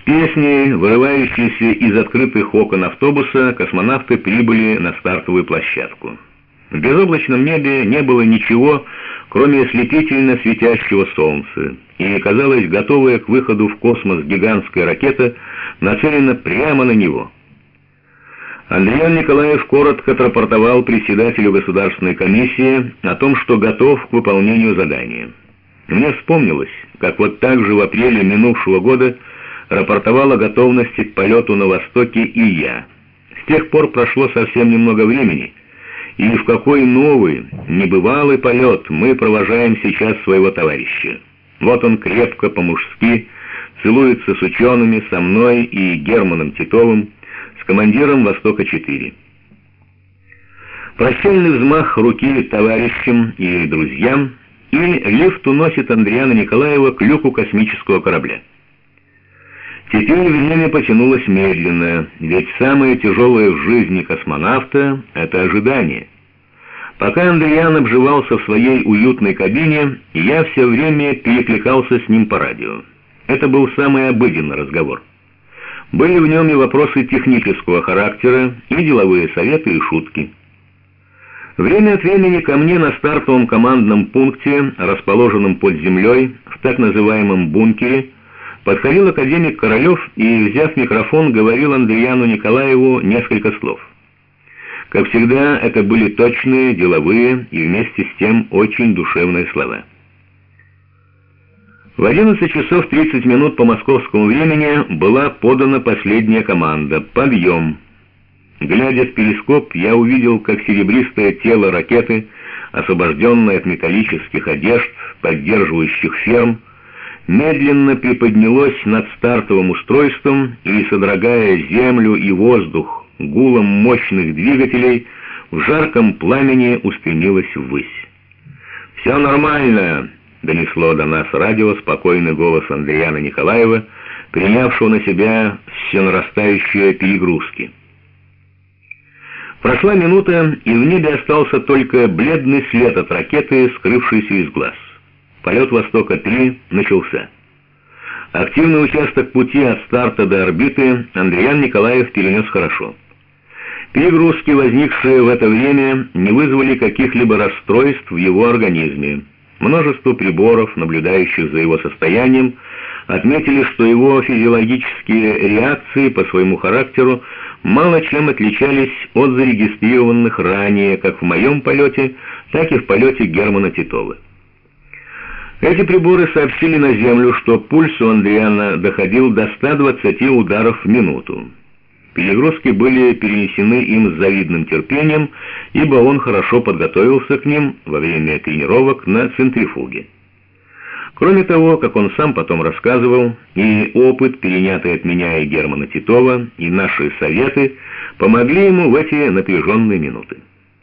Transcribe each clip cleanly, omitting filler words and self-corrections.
песней, вырывающейся из открытых окон автобуса, космонавты прибыли на стартовую площадку. В безоблачном небе не было ничего, кроме ослепительно светящего солнца, и, казалось, готовая к выходу в космос гигантская ракета нацелена прямо на него. Андриан Николаев коротко отрапортовал председателю Государственной комиссии о том, что готов к выполнению задания. Мне вспомнилось, как вот так же в апреле минувшего года рапортовал о готовности к полету на Востоке и я. С тех пор прошло совсем немного времени, и в какой новый, небывалый полет мы провожаем сейчас своего товарища. Вот он крепко, по-мужски, целуется с учеными, со мной и Германом Титовым, с командиром «Востока-4». Прощальный взмах руки товарищам и друзьям, и лифт уносит Андриана Николаева к люку космического корабля. Теперь время потянулось медленно, ведь самое тяжелое в жизни космонавта — это ожидание. Пока Андриан обживался в своей уютной кабине, я все время перекликался с ним по радио. Это был самый обыденный разговор. Были в нем и вопросы технического характера, и деловые советы, и шутки. Время от времени ко мне на стартовом командном пункте, расположенном под землей, в так называемом бункере, подходил академик Королев и, взяв микрофон, говорил Андриану Николаеву несколько слов. Как всегда, это были точные, деловые и вместе с тем очень душевные слова. В 11 часов 30 минут по московскому времени была подана последняя команда «Подъем». Глядя в перископ, я увидел, как серебристое тело ракеты, освобожденное от металлических одежд, поддерживающих ферм, медленно приподнялось над стартовым устройством и, содрогая землю и воздух гулом мощных двигателей, в жарком пламени устремилось ввысь. «Все нормально!» — донесло до нас радио спокойный голос Андриана Николаева, принявшего на себя все нарастающие перегрузки. Прошла минута, и в небе остался только бледный след от ракеты, скрывшийся из глаз. Полет «Востока-3» начался. Активный участок пути от старта до орбиты Андриан Николаев перенес хорошо. Перегрузки, возникшие в это время, не вызвали каких-либо расстройств в его организме. Множество приборов, наблюдающих за его состоянием, отметили, что его физиологические реакции по своему характеру мало чем отличались от зарегистрированных ранее как в моем полете, так и в полете Германа Титова. Эти приборы сообщили на Землю, что пульс у Андриана доходил до 120 ударов в минуту. Перегрузки были перенесены им с завидным терпением, ибо он хорошо подготовился к ним во время тренировок на центрифуге. Кроме того, как он сам потом рассказывал, и опыт, перенятый от меня и Германа Титова, и наши советы помогли ему в эти напряженные минуты.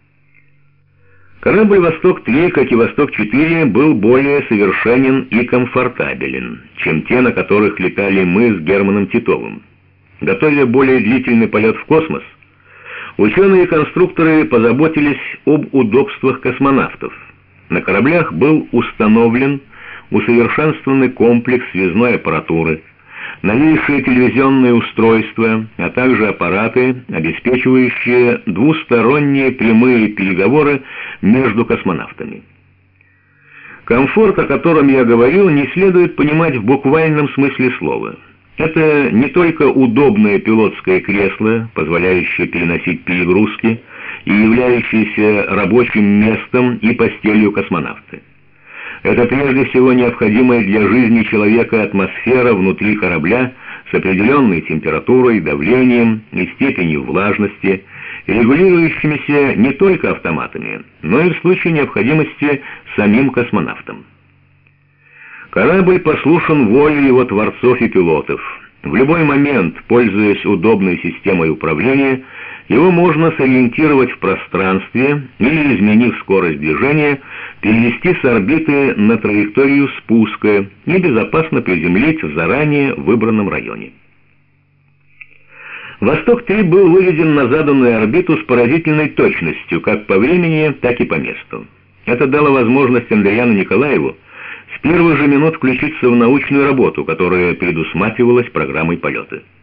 Корабль «Восток-3», как и «Восток-4», был более совершенен и комфортабелен, чем те, на которых летали мы с Германом Титовым. Готовя более длительный полет в космос, ученые и конструкторы позаботились об удобствах космонавтов. На кораблях был установлен усовершенствованный комплекс связной аппаратуры, новейшие телевизионные устройства, а также аппараты, обеспечивающие двусторонние прямые переговоры между космонавтами. Комфорт, о котором я говорил, не следует понимать в буквальном смысле слова. Это не только удобное пилотское кресло, позволяющее переносить перегрузки и являющееся рабочим местом и постелью космонавта. Это прежде всего необходимая для жизни человека атмосфера внутри корабля с определенной температурой, давлением и степенью влажности, регулирующимися не только автоматами, но и в случае необходимости самим космонавтом. Корабль послушен воле его творцов и пилотов. В любой момент, пользуясь удобной системой управления, его можно сориентировать в пространстве или, изменив скорость движения, перевести с орбиты на траекторию спуска и безопасно приземлить в заранее выбранном районе. «Восток-3» был выведен на заданную орбиту с поразительной точностью как по времени, так и по месту. Это дало возможность Андриану Николаеву с первых же минут включиться в научную работу, которая предусматривалась программой полета.